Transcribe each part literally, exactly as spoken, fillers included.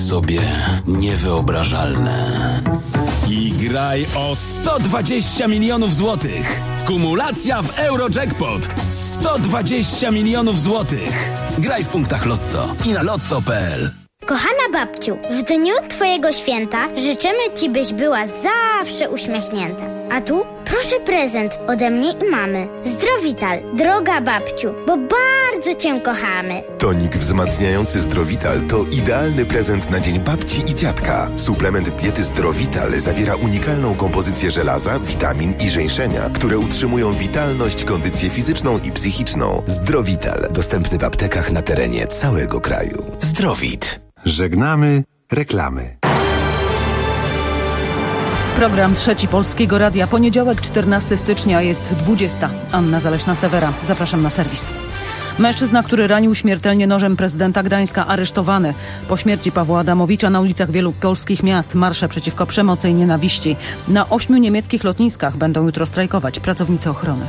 sobie niewyobrażalne. I graj o sto dwadzieścia milionów złotych. Kumulacja w Eurojackpot. sto dwadzieścia milionów złotych. Graj w punktach Lotto i na lotto kropka pe el. Kochana babciu, w dniu twojego święta życzymy ci, byś była zawsze uśmiechnięta. A tu proszę prezent ode mnie i mamy. Zdrowital, droga babciu, bo bardzo cię kochamy. Tonik wzmacniający Zdrowital to idealny prezent na dzień babci i dziadka. Suplement diety Zdrowital zawiera unikalną kompozycję żelaza, witamin i żeńszenia, które utrzymują witalność, kondycję fizyczną i psychiczną. Zdrowital, dostępny w aptekach na terenie całego kraju. Zdrowit. Żegnamy reklamy. Program Trzeci Polskiego Radia. Poniedziałek, czternastego stycznia, jest dwudziesta. Anna Zaleśna-Sewera. Zapraszam na serwis. Mężczyzna, który ranił śmiertelnie nożem prezydenta Gdańska, aresztowany. Po śmierci Pawła Adamowicza na ulicach wielu polskich miast marsze przeciwko przemocy i nienawiści. Na ośmiu niemieckich lotniskach będą jutro strajkować pracownicy ochrony.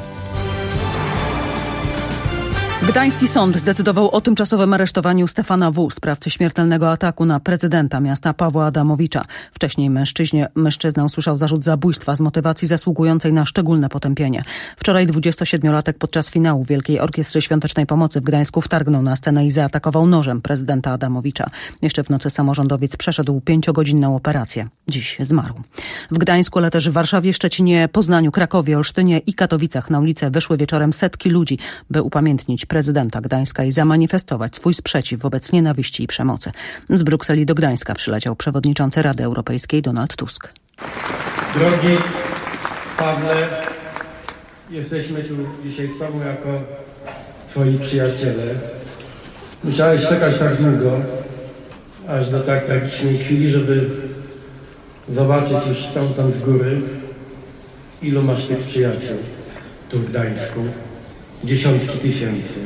Gdański sąd zdecydował o tymczasowym aresztowaniu Stefana W., sprawcy śmiertelnego ataku na prezydenta miasta Pawła Adamowicza. Wcześniej mężczyźnie, mężczyzna usłyszał zarzut zabójstwa z motywacji zasługującej na szczególne potępienie. Wczoraj dwudziestosiedmiolatek podczas finału Wielkiej Orkiestry Świątecznej Pomocy w Gdańsku wtargnął na scenę i zaatakował nożem prezydenta Adamowicza. Jeszcze w nocy samorządowiec przeszedł pięciogodzinną operację. Dziś zmarł. W Gdańsku, ale też w Warszawie, Szczecinie, Poznaniu, Krakowie, Olsztynie i Katowicach na ulicę wyszły wieczorem setki ludzi, by upamiętnić prezydenta Gdańska i zamanifestować swój sprzeciw wobec nienawiści i przemocy. Z Brukseli do Gdańska przyleciał przewodniczący Rady Europejskiej Donald Tusk. Drogi Pawle, jesteśmy tu dzisiaj z Tobą jako Twoi przyjaciele. Musiałeś czekać tak długo, aż do tak tragicznej chwili, żeby zobaczyć już stamtąd z góry, ilu masz tych przyjaciół tu w Gdańsku. Dziesiątki tysięcy.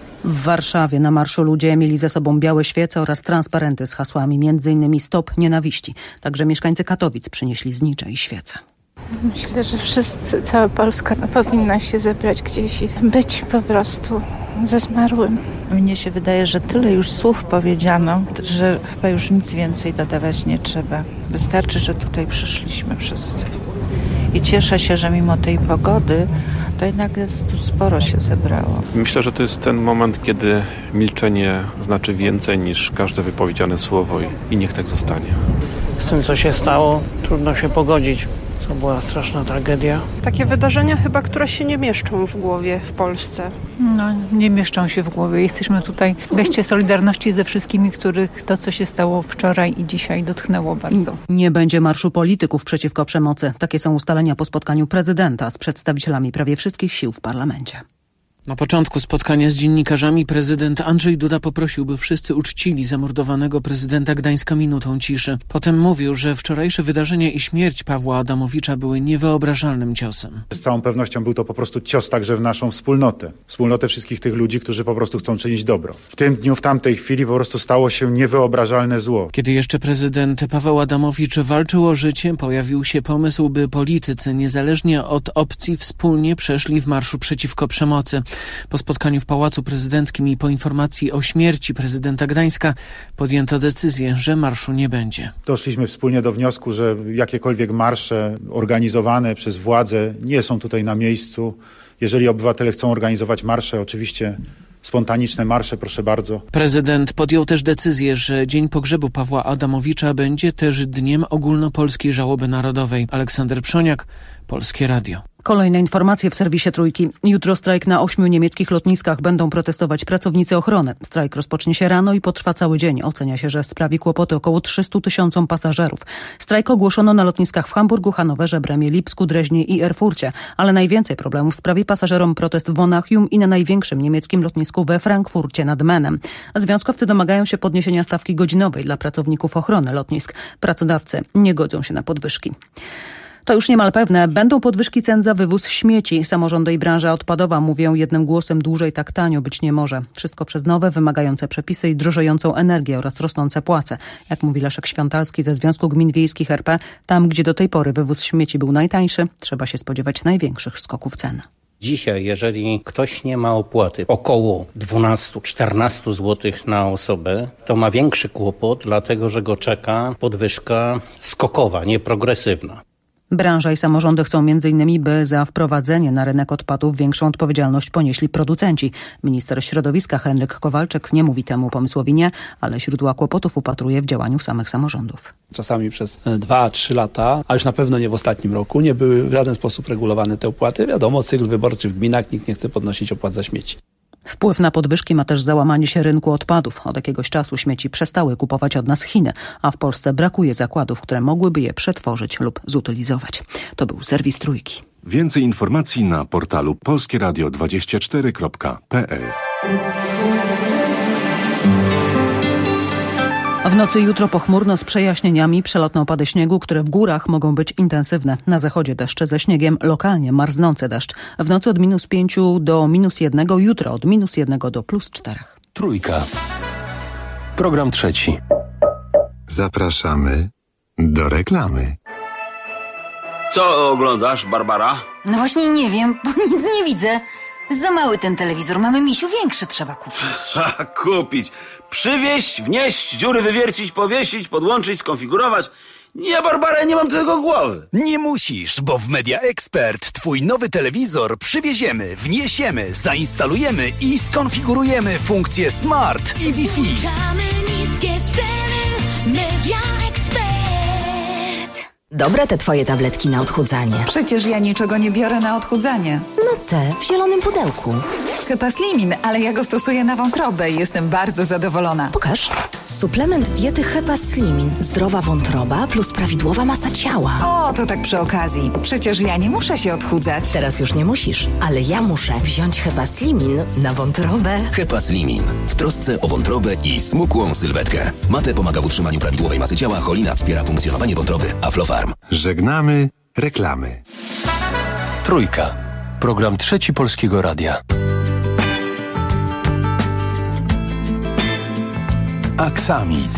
W Warszawie na marszu ludzie mieli ze sobą białe świece oraz transparenty z hasłami między innymi Stop Nienawiści. Także mieszkańcy Katowic przynieśli znicze i świece. Myślę, że wszyscy, cała Polska powinna się zebrać gdzieś i być po prostu ze zmarłym. Mnie się wydaje, że tyle już słów powiedziano, że chyba już nic więcej dodawać nie trzeba. Wystarczy, że tutaj przyszliśmy wszyscy. I cieszę się, że mimo tej pogody to jednak jest tu sporo się zebrało. Myślę, że to jest ten moment, kiedy milczenie znaczy więcej niż każde wypowiedziane słowo i, i niech tak zostanie. Z tym, co się stało, trudno się pogodzić. To była straszna tragedia. Takie wydarzenia chyba, które się nie mieszczą w głowie w Polsce. No, nie mieszczą się w głowie. Jesteśmy tutaj w geście solidarności ze wszystkimi, których to, co się stało wczoraj i dzisiaj, dotknęło bardzo. Nie będzie marszu polityków przeciwko przemocy. Takie są ustalenia po spotkaniu prezydenta z przedstawicielami prawie wszystkich sił w parlamencie. Na początku spotkania z dziennikarzami prezydent Andrzej Duda poprosił, by wszyscy uczcili zamordowanego prezydenta Gdańska minutą ciszy. Potem mówił, że wczorajsze wydarzenia i śmierć Pawła Adamowicza były niewyobrażalnym ciosem. Z całą pewnością był to po prostu cios także w naszą wspólnotę. Wspólnotę wszystkich tych ludzi, którzy po prostu chcą czynić dobro. W tym dniu, w tamtej chwili po prostu stało się niewyobrażalne zło. Kiedy jeszcze prezydent Paweł Adamowicz walczył o życie, pojawił się pomysł, by politycy niezależnie od opcji wspólnie przeszli w marszu przeciwko przemocy. Po spotkaniu w Pałacu Prezydenckim i po informacji o śmierci prezydenta Gdańska podjęto decyzję, że marszu nie będzie. Doszliśmy wspólnie do wniosku, że jakiekolwiek marsze organizowane przez władze nie są tutaj na miejscu. Jeżeli obywatele chcą organizować marsze, oczywiście spontaniczne marsze, proszę bardzo. Prezydent podjął też decyzję, że dzień pogrzebu Pawła Adamowicza będzie też dniem ogólnopolskiej żałoby narodowej. Aleksander Przoniak, Polskie Radio. Kolejne informacje w serwisie Trójki. Jutro strajk na ośmiu niemieckich lotniskach. Będą protestować pracownicy ochrony. Strajk rozpocznie się rano i potrwa cały dzień. Ocenia się, że sprawi kłopoty około trzystu tysiącom pasażerów. Strajk ogłoszono na lotniskach w Hamburgu, Hanowerze, Bremie, Lipsku, Dreźnie i Erfurcie. Ale najwięcej problemów sprawi pasażerom protest w Monachium i na największym niemieckim lotnisku we Frankfurcie nad Menem. Związkowcy domagają się podniesienia stawki godzinowej dla pracowników ochrony lotnisk. Pracodawcy nie godzą się na podwyżki. To już niemal pewne. Będą podwyżki cen za wywóz śmieci. Samorządy i branża odpadowa mówią jednym głosem: dłużej tak tanio być nie może. Wszystko przez nowe, wymagające przepisy i drożejącą energię oraz rosnące płace. Jak mówi Leszek Świątalski ze Związku Gmin Wiejskich er pe, tam gdzie do tej pory wywóz śmieci był najtańszy, trzeba się spodziewać największych skoków cen. Dzisiaj, jeżeli ktoś nie ma opłaty około dwanaście czternaście złotych na osobę, to ma większy kłopot, dlatego że go czeka podwyżka skokowa, nieprogresywna. Branża i samorządy chcą między innymi, by za wprowadzenie na rynek odpadów większą odpowiedzialność ponieśli producenci. Minister środowiska Henryk Kowalczyk nie mówi temu pomysłowi nie, ale źródła kłopotów upatruje w działaniu samych samorządów. Czasami przez dwa trzy lata, a już na pewno nie w ostatnim roku, nie były w żaden sposób regulowane te opłaty. Wiadomo, cykl wyborczy w gminach, nikt nie chce podnosić opłat za śmieci. Wpływ na podwyżki ma też załamanie się rynku odpadów. Od jakiegoś czasu śmieci przestały kupować od nas Chiny, a w Polsce brakuje zakładów, które mogłyby je przetworzyć lub zutylizować. To był serwis Trójki. Więcej informacji na portalu polskie radio dwadzieścia cztery kropka p l. W nocy jutro pochmurno z przejaśnieniami, przelotne opady śniegu, które w górach mogą być intensywne. Na zachodzie deszcze ze śniegiem, lokalnie marznący deszcz. W nocy od minus pięciu do minus jednego, jutro od minus jednego do plus czterech. Trójka. Program trzeci. Zapraszamy do reklamy. Co oglądasz, Barbara? No właśnie nie wiem, bo nic nie widzę. Za mały ten telewizor, mamy, misiu, większy trzeba kupić. Trzeba kupić. Przywieźć, wnieść, dziury wywiercić, powiesić, podłączyć, skonfigurować. Nie, Barbara, nie mam do tego głowy. Nie musisz, bo w Media Expert twój nowy telewizor przywieziemy, wniesiemy, zainstalujemy i skonfigurujemy funkcje Smart i Wi-Fi. Niskie ceny, Media Expert. Dobre te twoje tabletki na odchudzanie. Przecież ja niczego nie biorę na odchudzanie. No te w zielonym pudełku. Hepaslimin, ale ja go stosuję na wątrobę i jestem bardzo zadowolona. Pokaż. Suplement diety Hepaslimin. Zdrowa wątroba plus prawidłowa masa ciała. O, to tak przy okazji. Przecież ja nie muszę się odchudzać. Teraz już nie musisz, ale ja muszę wziąć Hepaslimin na wątrobę. Hepaslimin. W trosce o wątrobę i smukłą sylwetkę. Mate pomaga w utrzymaniu prawidłowej masy ciała, cholina wspiera funkcjonowanie wątroby. Aflofarm. Żegnamy reklamy. Trójka. Program trzeci Polskiego Radia. Aksamit.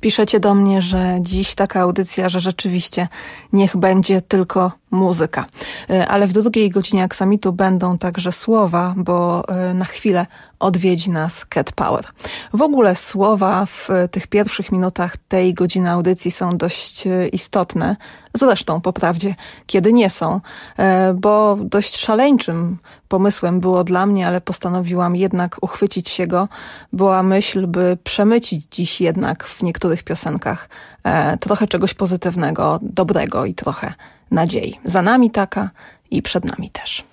Piszecie do mnie, że dziś taka audycja, że rzeczywiście niech będzie tylko muzyka. Ale w drugiej godzinie Aksamitu będą także słowa, bo na chwilę odwiedzi nas Cat Power. W ogóle słowa w tych pierwszych minutach tej godziny audycji są dość istotne. Zresztą, po prawdzie, kiedy nie są, bo dość szaleńczym pomysłem było dla mnie, ale postanowiłam jednak uchwycić się go, była myśl, by przemycić dziś jednak w niektórych piosenkach trochę czegoś pozytywnego, dobrego i trochę nadziei. Za nami taka i przed nami też.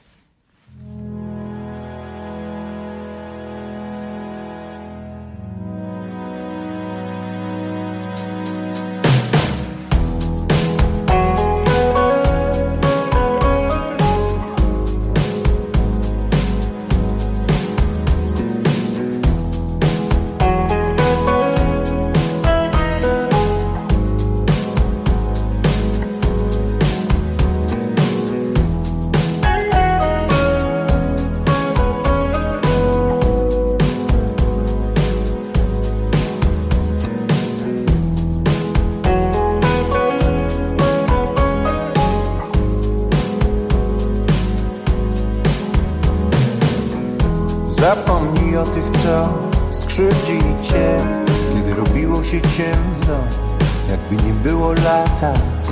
Zapomnij o tych, co skrzywdzili cię, kiedy robiło się ciemno, jakby nie było lata.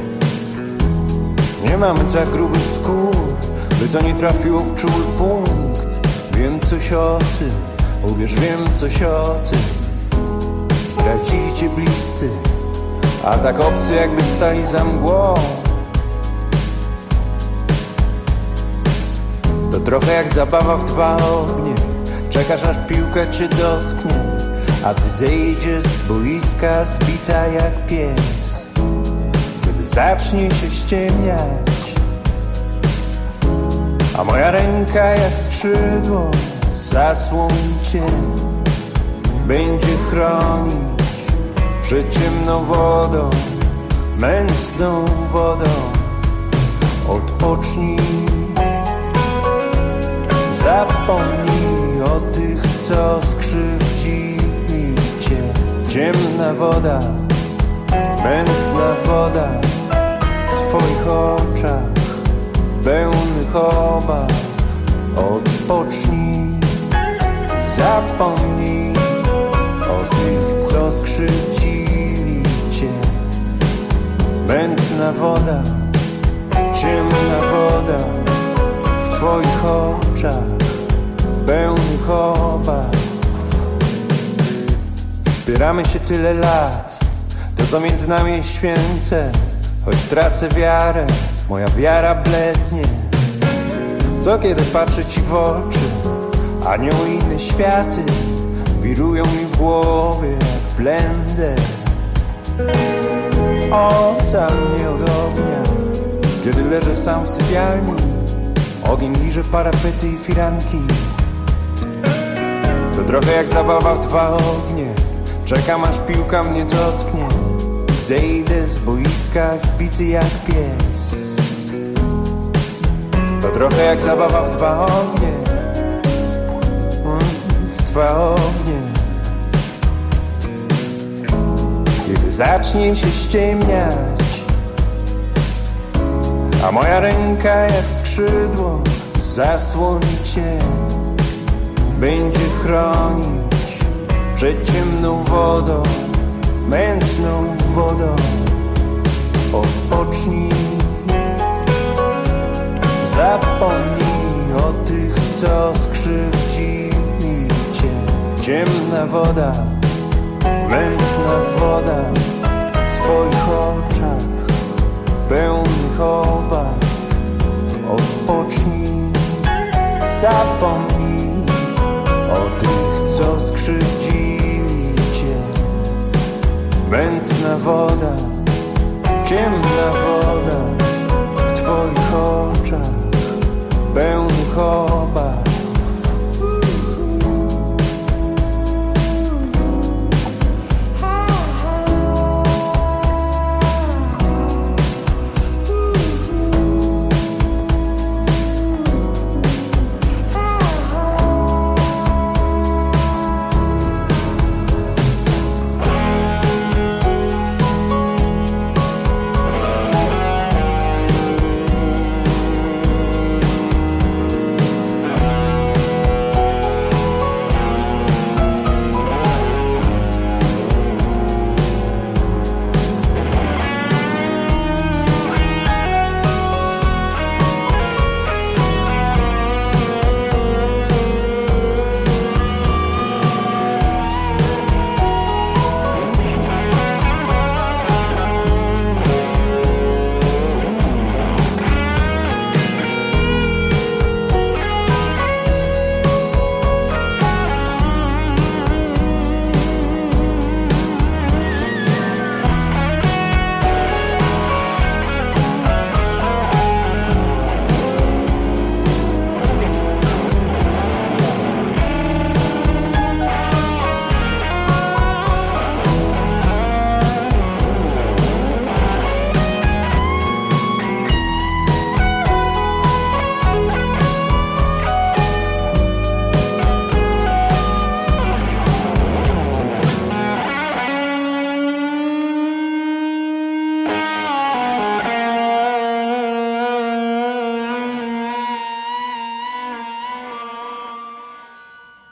Nie mamy tak grubych skór, by to nie trafiło w czuły punkt. Wiem coś o tym, uwierz, wiem coś o tym. Zdradzili cię bliscy, a tak obcy, jakby stali za mgłą. To trochę jak zabawa w dwa ognie. Czekasz, aż piłka cię dotknie, a ty zejdziesz z boiska zbita jak pies. Kiedy zacznie się ściemniać, a moja ręka jak skrzydło zasłoni cię, będzie chronić przed ciemną wodą, mętną wodą. Odpocznij, zapomnij o tych, co skrzywdzili cię. Ciemna woda, mętna woda w twoich oczach, pełnych obaw. Odpocznij, zapomnij o tych, co skrzywdzili cię. Mętna woda, ciemna woda w twoich oczach, pełnych obaw. Wspieramy się tyle lat, to co między nami jest święte. Choć tracę wiarę, moja wiara blednie. Co kiedy patrzę ci w oczy, anioły i inne światy wirują mi w głowie jak blender. Ocal mnie od ognia, kiedy leżę sam w sypialni. Ogień liże parapety i firanki. To trochę jak zabawa w dwa ognie. Czekam, aż piłka mnie dotknie. Zejdę z boiska zbity jak pies. To trochę jak zabawa w dwa ognie. W dwa ognie. Kiedy zacznie się ściemniać, a moja ręka jak skrzydło zasłoni cię, będzie chronić przed ciemną wodą, mętną wodą. Odpocznij, zapomnij o tych, co skrzywdzili cię. Ciemna woda, mętna woda w twoich oczach, pełnych obaw. Odpocznij, zapomnij o tych, co skrzywdzili cię. Mętna woda, ciemna woda w twoich oczach, pełnych obaw.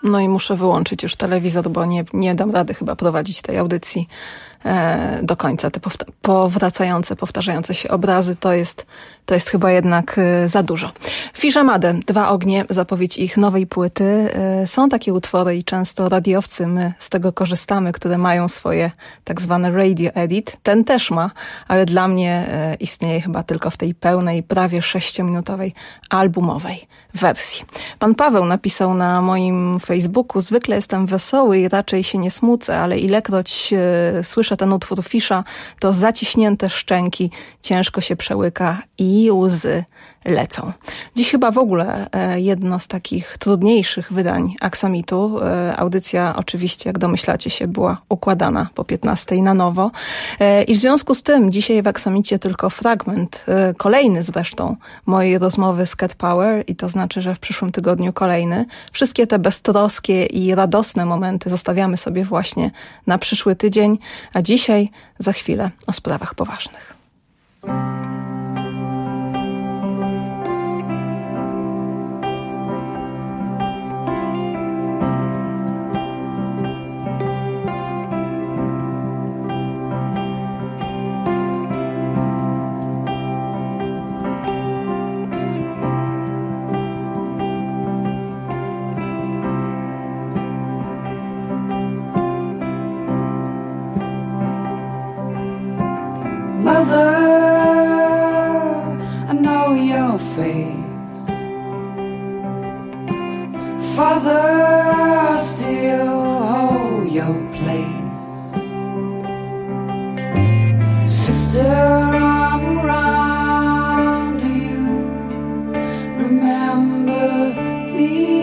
No i muszę wyłączyć już telewizor, bo nie, nie dam rady chyba prowadzić tej audycji e, do końca. Te powta- powracające, powtarzające się obrazy to jest, to jest chyba jednak e, za dużo. Fish Made, Dwa ognie, zapowiedź ich nowej płyty. E, są takie utwory i często radiowcy, my z tego korzystamy, które mają swoje tak zwane radio edit. Ten też ma, ale dla mnie e, istnieje chyba tylko w tej pełnej, prawie sześciominutowej albumowej wersji. Pan Paweł napisał na moim Facebooku: zwykle jestem wesoły i raczej się nie smucę, ale ilekroć e, słyszę ten utwór Fisza, to zaciśnięte szczęki, ciężko się przełyka i łzy lecą. Dziś chyba w ogóle e, jedno z takich trudniejszych wydań Aksamitu. E, audycja oczywiście, jak domyślacie się, była układana po piętnastej na nowo. E, I w związku z tym dzisiaj w Aksamicie tylko fragment, e, kolejny zresztą, mojej rozmowy z Cat Power i to znaczy, że w przyszłym tygodniu kolejny. Wszystkie te beztroskie i radosne momenty zostawiamy sobie właśnie na przyszły tydzień, a dzisiaj za chwilę o sprawach poważnych. Mother, I know your face. Father, I still hold your place. Sister, I'm around you. Remember me.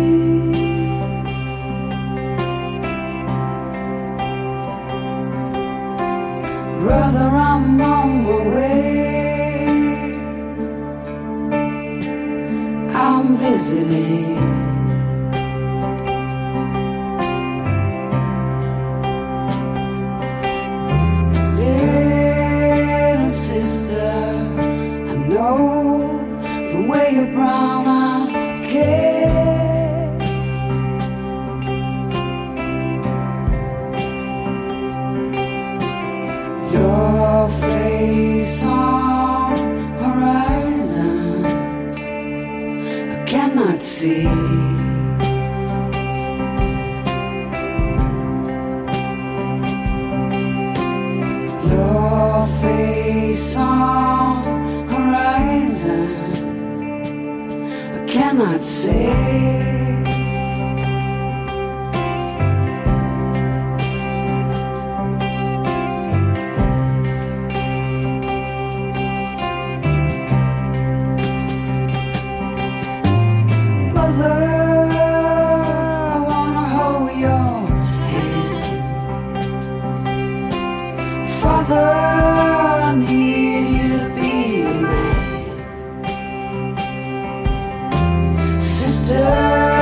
Brother, I'm on my way. I'm visiting. Little sister, I know from where your brown eyes care. Your face on horizon, I cannot see. Your face on horizon, I cannot see. Father, I need you to be a man. Sister,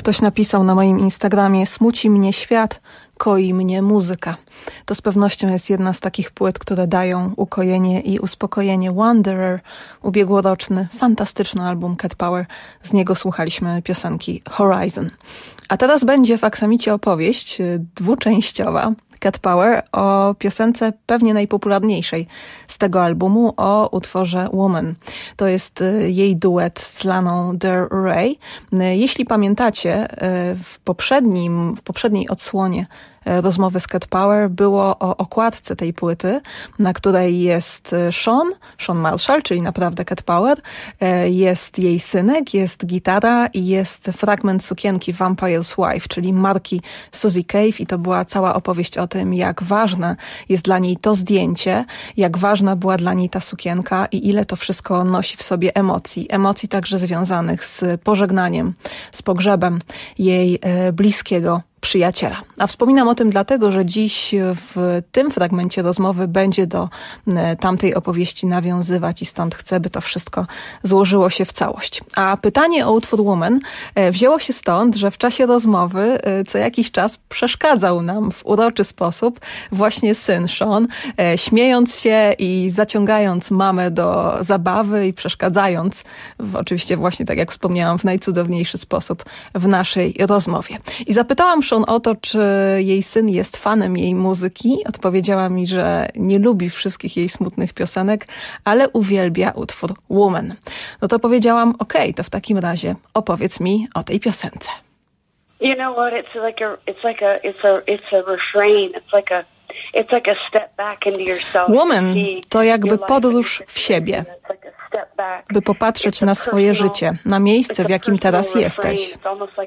Ktoś napisał na moim Instagramie: smuci mnie świat, koi mnie muzyka. To z pewnością jest jedna z takich płyt, które dają ukojenie i uspokojenie. Wanderer, ubiegłoroczny, fantastyczny album Cat Power. Z niego słuchaliśmy piosenki Horizon. A teraz będzie w Aksamicie opowieść dwuczęściowa Cat Power o piosence pewnie najpopularniejszej z tego albumu, o utworze Woman. To jest jej duet z Laną Del Rey. Jeśli pamiętacie, w poprzednim, w poprzedniej odsłonie rozmowy z Cat Power było o okładce tej płyty, na której jest Sean, Sean Marshall, czyli naprawdę Cat Power, jest jej synek, jest gitara i jest fragment sukienki Vampire's Wife, czyli marki Suzy Cave, i to była cała opowieść o tym, jak ważne jest dla niej to zdjęcie, jak ważna była dla niej ta sukienka i ile to wszystko nosi w sobie emocji. Emocji także związanych z pożegnaniem, z pogrzebem jej bliskiego przyjaciela. A wspominam o tym dlatego, że dziś w tym fragmencie rozmowy będzie do tamtej opowieści nawiązywać i stąd chcę, by to wszystko złożyło się w całość. A pytanie o utwór Woman wzięło się stąd, że w czasie rozmowy co jakiś czas przeszkadzał nam w uroczy sposób właśnie syn Sean, śmiejąc się i zaciągając mamę do zabawy i przeszkadzając, w, oczywiście właśnie tak jak wspomniałam, w najcudowniejszy sposób w naszej rozmowie. I zapytałam Sean o to, czy jej syn jest fanem jej muzyki. Odpowiedziała mi, że nie lubi wszystkich jej smutnych piosenek, ale uwielbia utwór Woman. No to powiedziałam, okej, okay, to w takim razie opowiedz mi o tej piosence. You know what? It's like a, it's like a, it's a, it's a refrain. It's like a, it's like a step back into yourself. Woman to jakby podróż w siebie, by popatrzeć na swoje życie, na miejsce, w jakim teraz jesteś.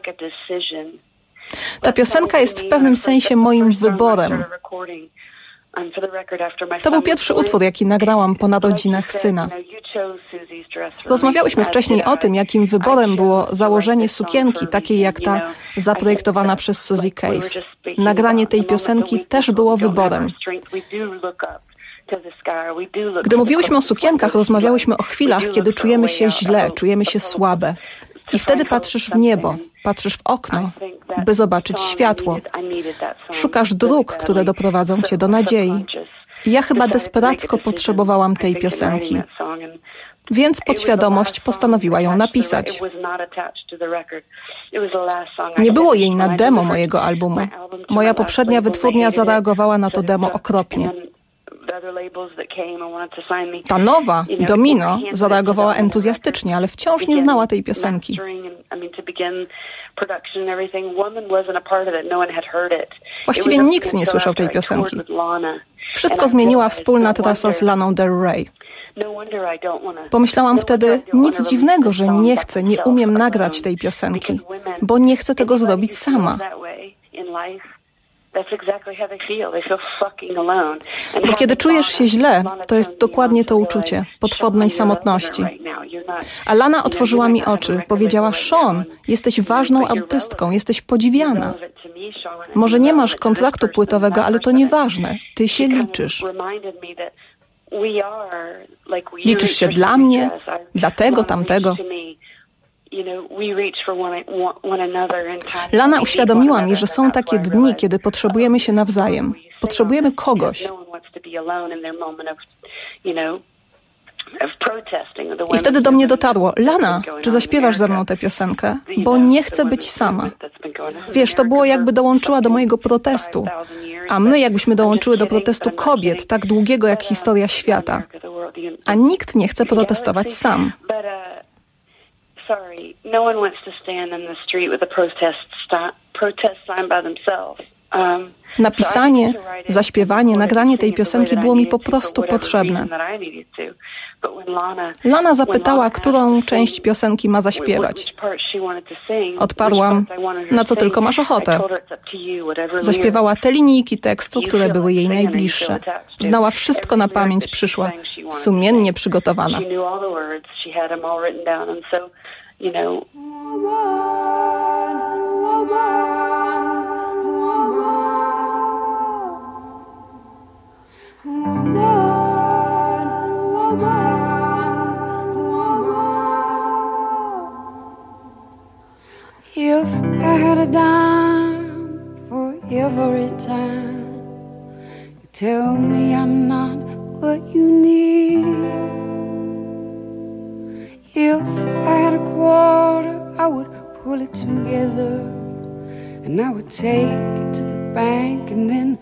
Ta piosenka jest w pewnym sensie moim wyborem. To był pierwszy utwór, jaki nagrałam po narodzinach syna. Rozmawiałyśmy wcześniej o tym, jakim wyborem było założenie sukienki, takiej jak ta zaprojektowana przez Suzy Cave. Nagranie tej piosenki też było wyborem. Gdy mówiłyśmy o sukienkach, rozmawiałyśmy o chwilach, kiedy czujemy się źle, czujemy się słabe. I wtedy patrzysz w niebo, patrzysz w okno, by zobaczyć światło. Szukasz dróg, które doprowadzą cię do nadziei. I ja chyba desperacko potrzebowałam tej piosenki. Więc podświadomość postanowiła ją napisać. Nie było jej na demo mojego albumu. Moja poprzednia wytwórnia zareagowała na to demo okropnie. Ta nowa, Domino, zareagowała entuzjastycznie, ale wciąż nie znała tej piosenki. Właściwie nikt nie słyszał tej piosenki. Wszystko zmieniła wspólna trasa z Laną Del Rey. Pomyślałam wtedy, nic dziwnego, że nie chcę, nie umiem nagrać tej piosenki, bo nie chcę tego zrobić sama. Bo kiedy czujesz się źle, to jest dokładnie to uczucie potwornej samotności. A Lana otworzyła mi oczy, powiedziała: Sean, jesteś ważną artystką, jesteś podziwiana. Może nie masz kontraktu płytowego, ale to nieważne, ty się liczysz. Liczysz się dla mnie, dla tego, tamtego. Lana uświadomiła mi, że są takie dni, kiedy potrzebujemy się nawzajem. Potrzebujemy kogoś. I wtedy do mnie dotarło: Lana, czy zaśpiewasz ze mną tę piosenkę? Bo nie chcę być sama. Wiesz, to było jakby dołączyła do mojego protestu. A my jakbyśmy dołączyły do protestu kobiet, tak długiego jak historia świata. A nikt nie chce protestować sam. Sorry, no one wants to stand in the street with a protest sta- protest sign by themselves. Um, Napisanie, zaśpiewanie, nagranie tej piosenki było mi po prostu potrzebne. Lana zapytała, którą część piosenki ma zaśpiewać. Odparłam: na co tylko masz ochotę. Zaśpiewała te linijki tekstu, które były jej najbliższe. Znała wszystko na pamięć, przyszła sumiennie przygotowana. You've Tell me I'm not what you need. If I had a quarter, I would pull it together, and I would take it to the bank and then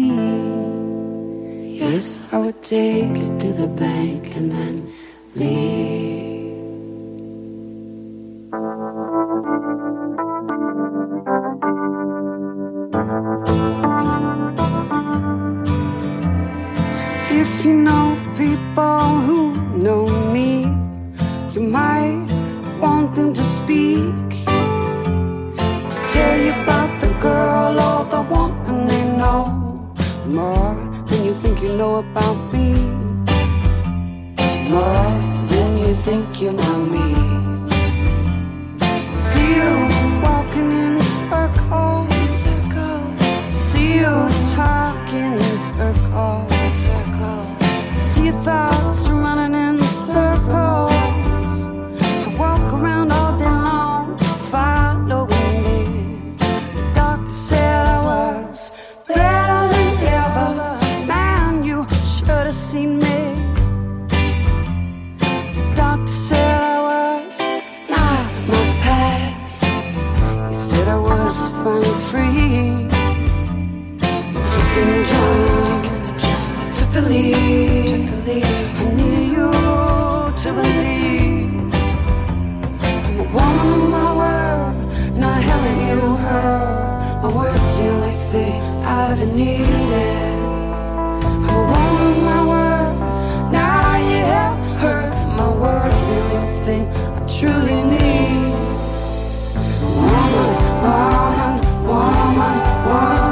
leave. Yes, I would take it to the bank and then leave. If you know people who know me, you might want them to speak, to tell you about the girl or the woman they know more than you think you know about me, more than you think you know me. See you walking in circles, see you talking in circles, see your thoughts running in circles. I walk around all day long, following me. The doctor said I was better than ever. Man, you should have seen me. The doctor said I was not my past. He said I was finally free. Taking the jump, took the lead. I need you to believe I'm a woman of my word, not having you heard. My word's the only thing I've ever needed. I'm a woman of my word, now you have heard. My word's the only thing I truly need. Woman, woman, woman, woman.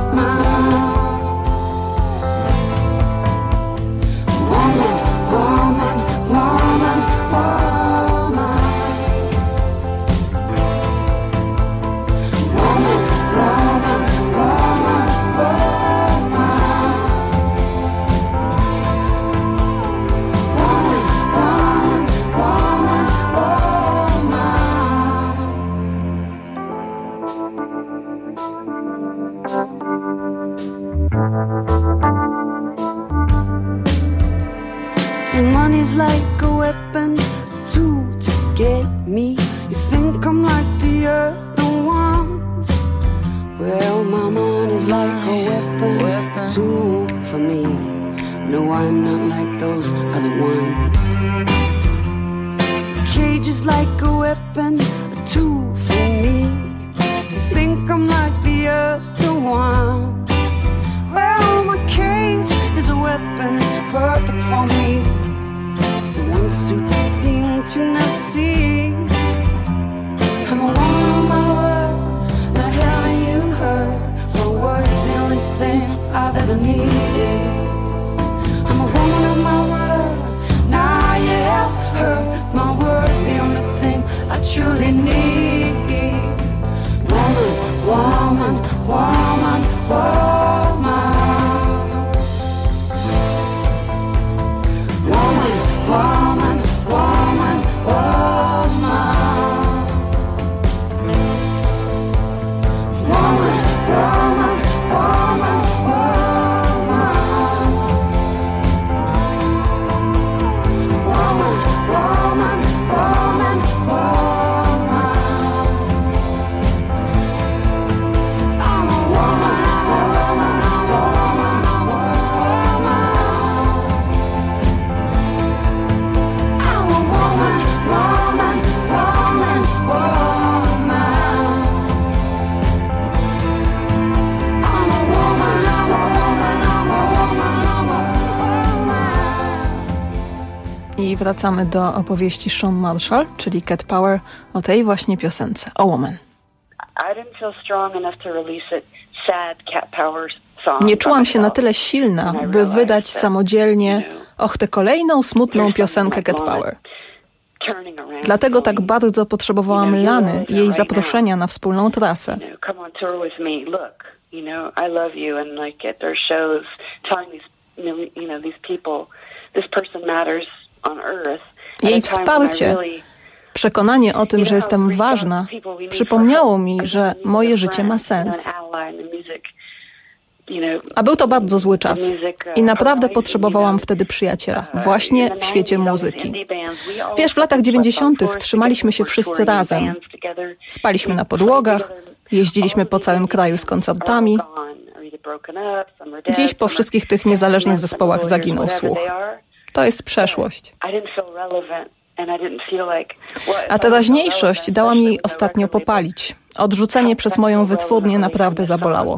Money's like a weapon, a tool to get me. You think I'm like the other ones? Well, my money's like a weapon, a tool for me. No, I'm not like those other ones. The cage is like a weapon, a tool for me. You think I'm like the other ones? Well, my cage is a weapon, it's perfect for me. One suit that seem to not see. I'm a woman of my word, not having you heard. My word's the only thing I've ever needed. I'm a woman of my word, now you have heard. My word's the only thing I truly need. Woman, woman, woman, woman. Woman, woman, woman. Woman, woman, woman, woman. Woman, woman, woman, woman. I'm a woman, I'm a woman, I'm a woman, I'm a woman. I wracamy do opowieści Sean Marshall, czyli Cat Power, o tej właśnie piosence, O Woman. Nie czułam się na tyle silna, by wydać samodzielnie, och, tę kolejną smutną piosenkę Cat Power. Dlatego tak bardzo potrzebowałam Lany i jej zaproszenia na wspólną trasę. Jej wsparcie, przekonanie o tym, że jestem ważna, przypomniało mi, że moje życie ma sens. A był to bardzo zły czas i naprawdę potrzebowałam wtedy przyjaciela, właśnie w świecie muzyki. Wiesz, w latach dziewięćdziesiątych trzymaliśmy się wszyscy razem. Spaliśmy na podłogach, jeździliśmy po całym kraju z koncertami. Dziś po wszystkich tych niezależnych zespołach zaginął słuch. To jest przeszłość. A teraźniejszość dała mi ostatnio popalić. Odrzucenie przez moją wytwórnię naprawdę zabolało.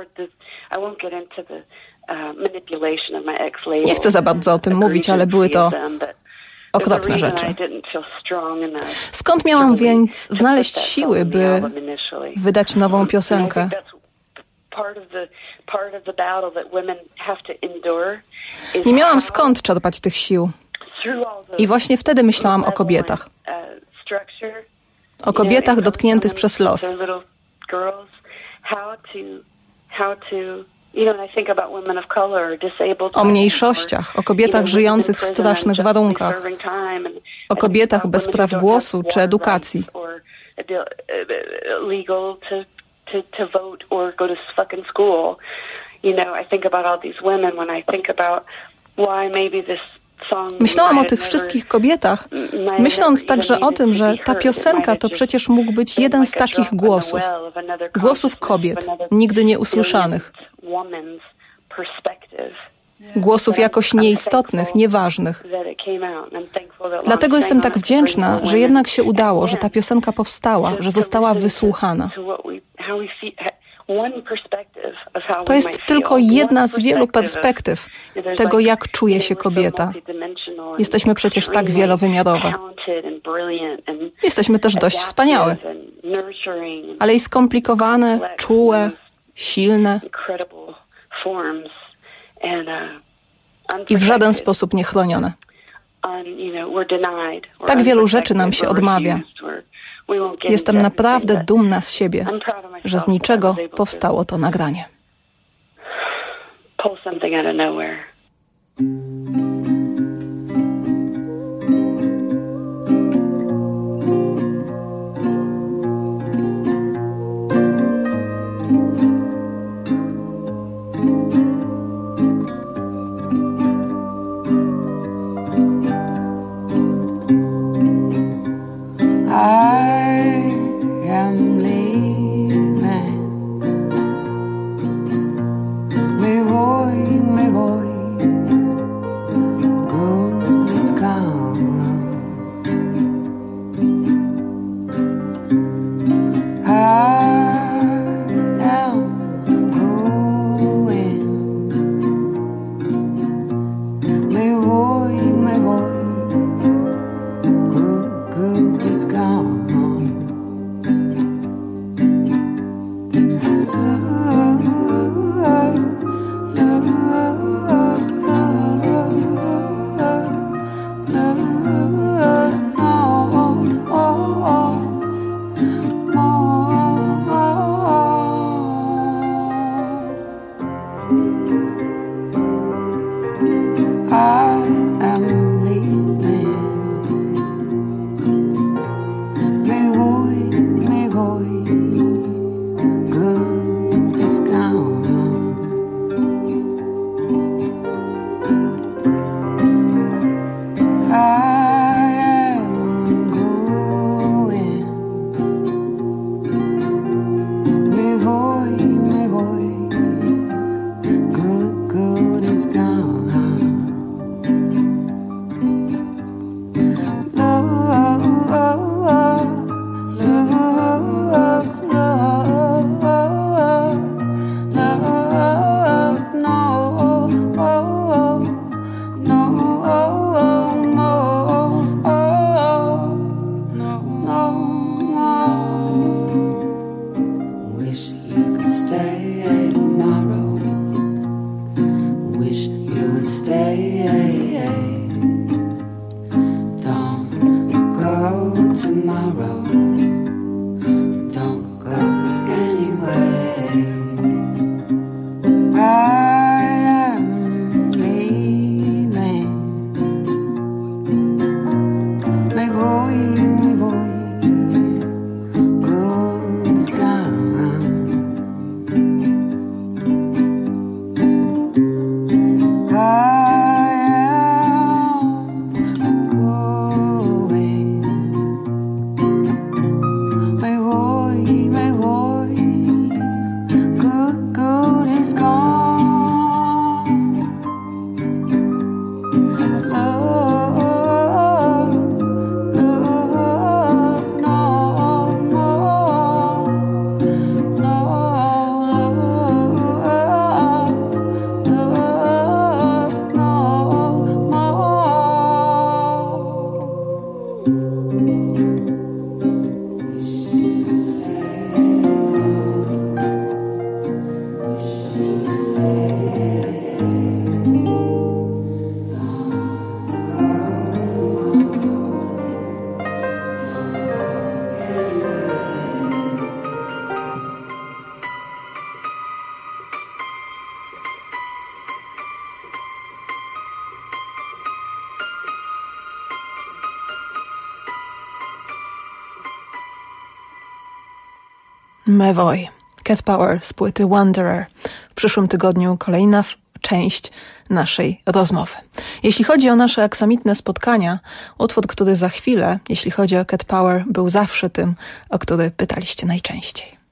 Nie chcę za bardzo o tym mówić, ale były to okropne rzeczy. Skąd miałam więc znaleźć siły, by wydać nową piosenkę? Nie miałam skąd czerpać tych sił. I właśnie wtedy myślałam o kobietach. O kobietach dotkniętych przez los. O mniejszościach, o kobietach żyjących w strasznych warunkach, o kobietach bez praw głosu czy edukacji. Myślałam o tych wszystkich kobietach, myśląc także o tym, że ta piosenka to przecież mógł być jeden z takich głosów. Głosów kobiet, nigdy nie usłyszanych. Głosów jakoś nieistotnych, nieważnych. Dlatego jestem tak wdzięczna, że jednak się udało, że ta piosenka powstała, że została wysłuchana. To jest tylko jedna z wielu perspektyw tego, jak czuje się kobieta. Jesteśmy przecież tak wielowymiarowe. Jesteśmy też dość wspaniałe, ale i skomplikowane, czułe, silne i w żaden sposób niechronione. Tak wielu rzeczy nam się odmawia. Jestem naprawdę dumna z siebie, że z niczego powstało to nagranie. Mevoy, Cat Power z płyty Wanderer. W przyszłym tygodniu kolejna część naszej rozmowy. Jeśli chodzi o nasze aksamitne spotkania, utwór, który za chwilę, jeśli chodzi o Cat Power, był zawsze tym, o który pytaliście najczęściej.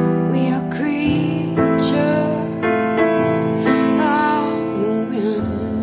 Creatures of the wind.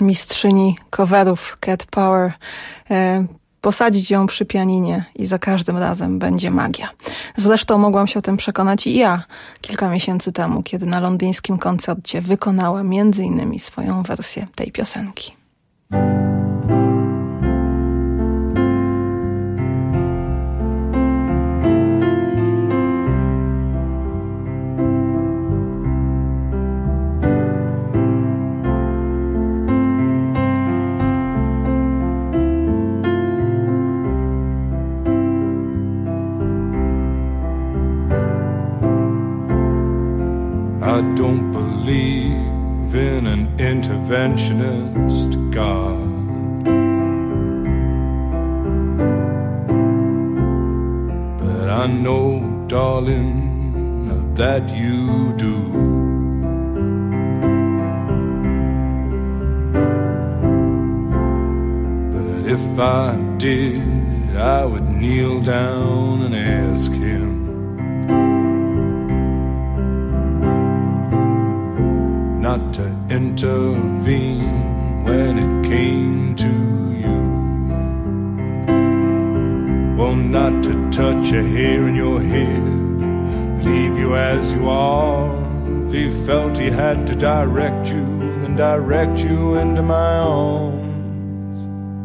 mistrzyni coverów Cat Power. Posadzić ją przy pianinie i za każdym razem będzie magia. Zresztą mogłam się o tym przekonać i ja kilka miesięcy temu, kiedy na londyńskim koncercie wykonała między innymi swoją wersję tej piosenki. I don't believe in an interventionist God. But I know, darling, that you do. But if I did, I would kneel down and ask him not to intervene when it came to you. Well, not to touch a hair in your head, leave you as you are. If he felt he had to direct you, then direct you into my arms.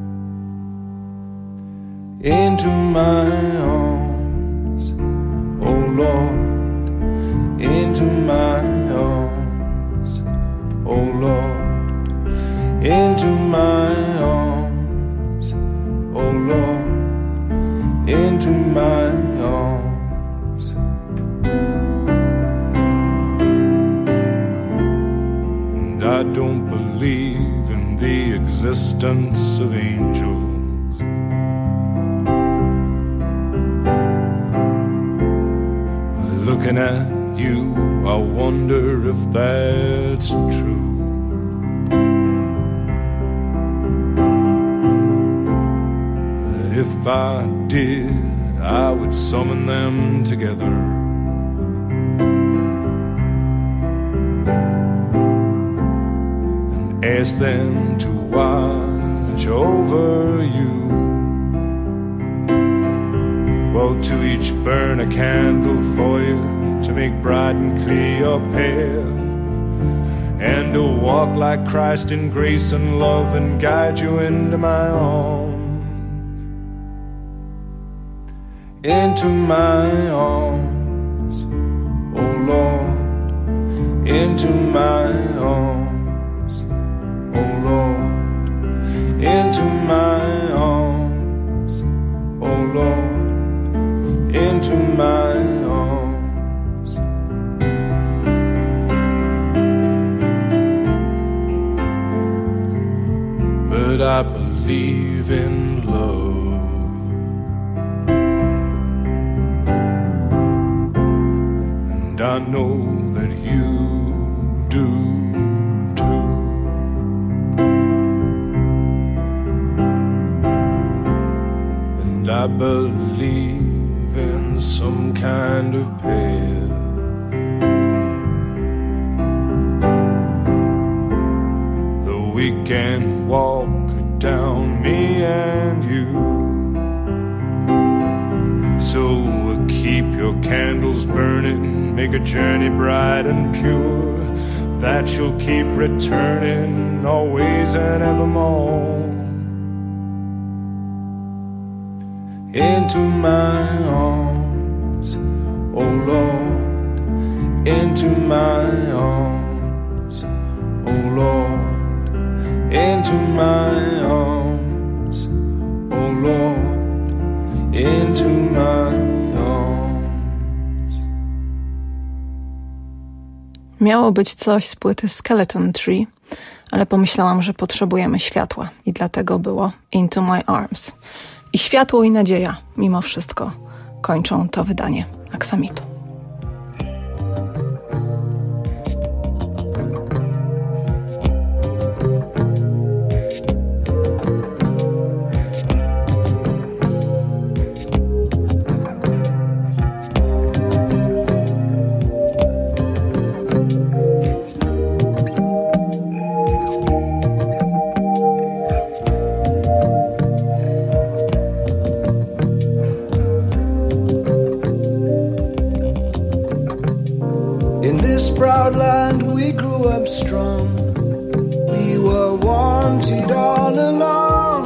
Into my arms, oh Lord, into my arms. Oh Lord, into my arms. Oh Lord, into my arms. And I don't believe in the existence of angels. But looking at you, I wonder if that's true. But if I did, I would summon them together and ask them to watch over you. Well, to each burn a candle for you, to make bright and clear your path, and to walk like Christ in grace and love and guide you into my arms. Into my arms, oh Lord, into my arms, oh Lord, into my arms, oh Lord, into my arms. But I believe in love, and I know that you do too. And I believe in some kind of path that we can walk down, me and you. So keep your candles burning, make a journey bright and pure, that you'll keep returning always and evermore. Into my arms, oh Lord, into my arms, oh Lord, into my arms, oh Lord, into my arms. Miało być coś z płyty Skeleton Tree, ale pomyślałam, że potrzebujemy światła i dlatego było Into My Arms. I światło i nadzieja, mimo wszystko, kończą to wydanie Aksamitu. proud land we grew up strong. We were wanted all along.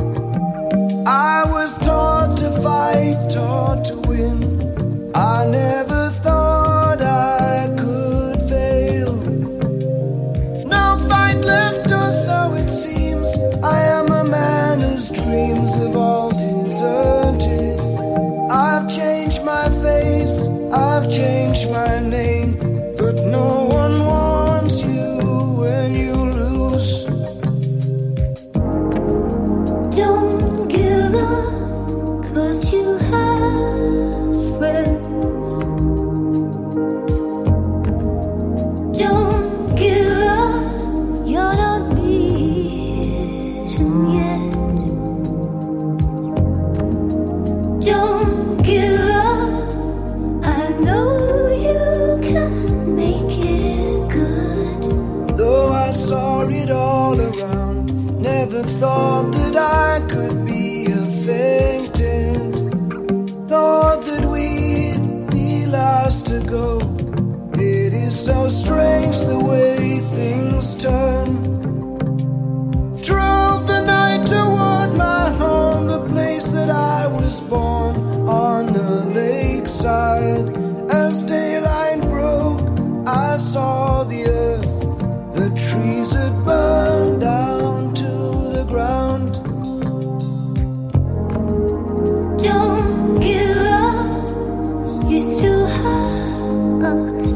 I was taught to fight, taught to win. I never thought I could fail. No fight left, or so it seems. I am a man whose dreams have all deserted. I've changed my face, I've changed my name, but no one wants you when you lose. Don't give up, 'cause you have friends. Don't give up, you're not beaten yet. Don't give up, I know you can make it good. Though I saw it all around, never thought that I could be a faintant. Thought that we'd be last to go. It is so strange the way things turn. Drove the night toward my home, the place that I was born, on the lakeside. As daylight broke, I saw the earth. The trees had burned down to the ground. Don't give up, you still have us.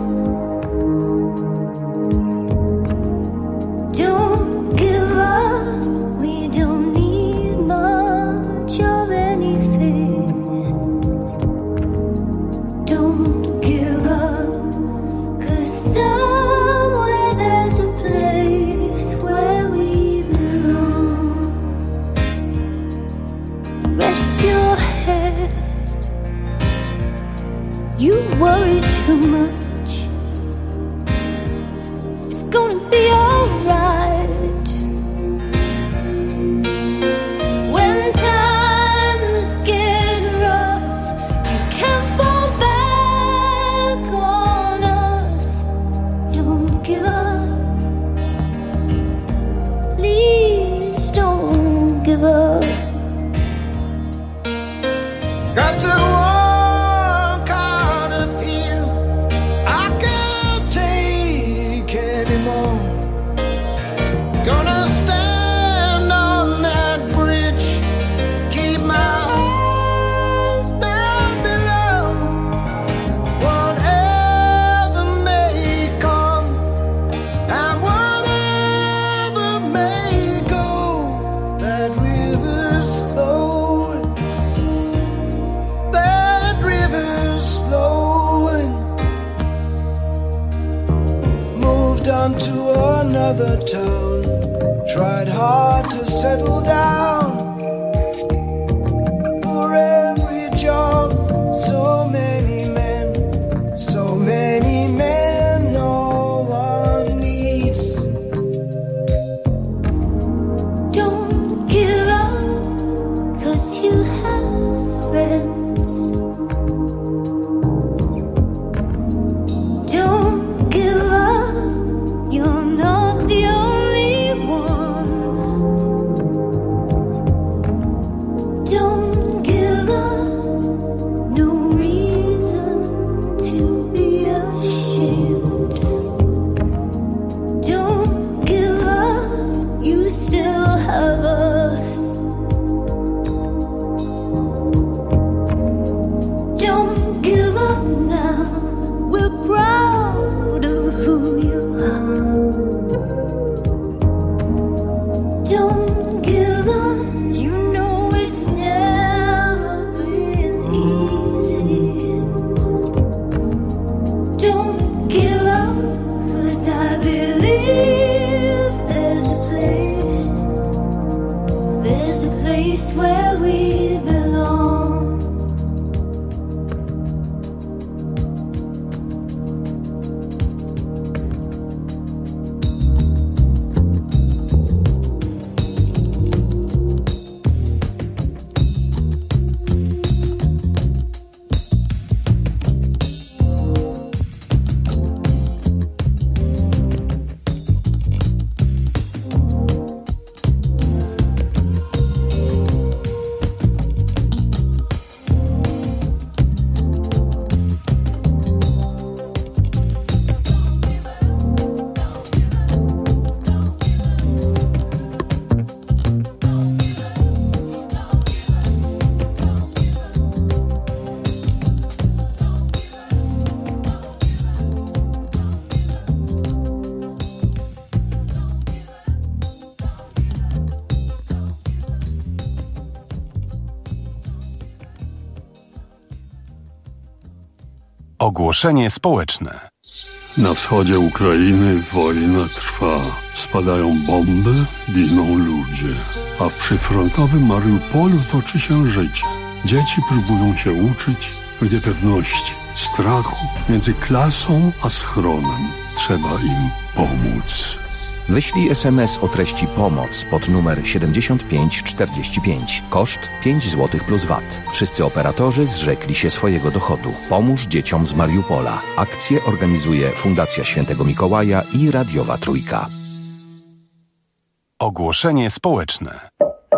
Don't give up, we don't need much of anything. Don't give up, 'cause somewhere there's a place where we belong. Rest your head, you worry too much. It's gonna be alright. When times get rough, you can't fall back on us. Don't give up, please don't give up. Got to walk out of here, I can't take anymore. Gonna stand on that bridge, keep my eyes down below. Whatever may come, and whatever may go, that river's flowing, that river's flowing. Moved on to another town, tried hard to settle down. For every job, so many men, so many men no one needs. Don't give up, 'cause you have friends. Don't give up, you're not the only one. Don't give up, no reason to be ashamed. Don't give up, you still have us. Ogłoszenie społeczne. Na wschodzie Ukrainy wojna trwa. Spadają bomby, giną ludzie. A w przyfrontowym Mariupolu toczy się życie. Dzieci próbują się uczyć w niepewności, strachu między klasą a schronem. Trzeba im pomóc. Wyślij es em es o treści pomoc pod numer siedemdziesiąt pięć czterdzieści pięć. Koszt pięć złotych plus V A T. Wszyscy operatorzy zrzekli się swojego dochodu. Pomóż dzieciom z Mariupola. Akcję organizuje Fundacja Świętego Mikołaja i Radiowa Trójka. Ogłoszenie społeczne.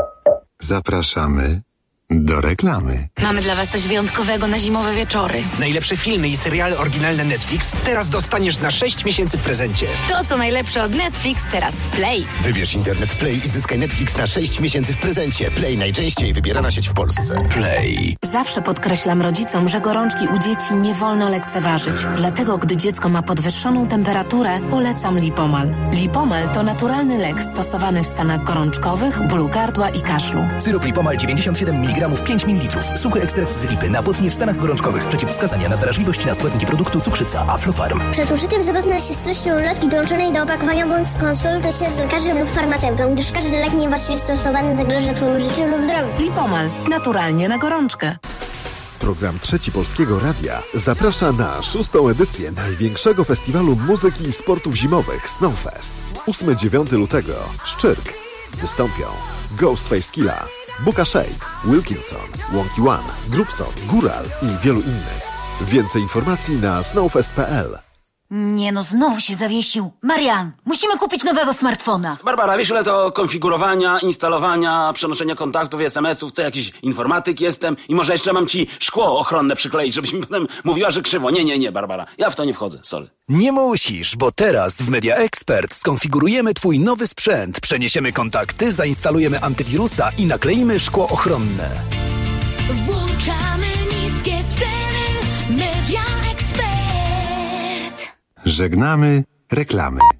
Zapraszamy do reklamy. Mamy dla Was coś wyjątkowego na zimowe wieczory. Najlepsze filmy i seriale oryginalne Netflix teraz dostaniesz na sześć miesięcy w prezencie. To, co najlepsze od Netflix, teraz w Play. Wybierz internet Play i zyskaj Netflix na sześć miesięcy w prezencie. Play najczęściej wybierana sieć w Polsce. Play. Zawsze podkreślam rodzicom, że gorączki u dzieci nie wolno lekceważyć. Dlatego, gdy dziecko ma podwyższoną temperaturę, polecam Lipomal. Lipomal to naturalny lek stosowany w stanach gorączkowych, bólu gardła i kaszlu. Syrop Lipomal dziewięćdziesiąt siedem miligramów pięć mililitrów. Suchy ekstrakt z lipy na potnie w stanach gorączkowych. Przeciwwskazania na wrażliwość na składniki produktu cukrzyca Aflofarm. Przed użyciem zapewne się stycznej ulotki dołączonej do opakowania bądź skonsultuj się z lekarzem lub farmaceutą, gdyż każdy lek niewłaściwie stosowany zagroży Twojemu życiu lub zdrowiu. Lipomal. Naturalnie na gorączkę. Program Trzeci Polskiego Radia zaprasza na szóstą edycję największego festiwalu muzyki i sportów zimowych Snowfest. ósmego do dziewiątego lutego. Szczyrk. Wystąpią Ghostface Killa, Buka Shade, Wilkinson, Wonky One, Grubson, Góral i wielu innych. Więcej informacji na snowfest kropka p l. Nie no, znowu się zawiesił. Marian, musimy kupić nowego smartfona. Barbara, wiesz ile to konfigurowania, instalowania, przenoszenia kontaktów i es em esów, co jakiś informatyk jestem i może jeszcze mam ci szkło ochronne przykleić, żebyś mi potem mówiła, że krzywo. Nie, nie, nie, Barbara, ja w to nie wchodzę, sorry. Nie musisz, bo teraz w Media Expert skonfigurujemy twój nowy sprzęt, przeniesiemy kontakty, zainstalujemy antywirusa i nakleimy szkło ochronne. Włączamy niskie ceny. Media Expert. Żegnamy reklamy.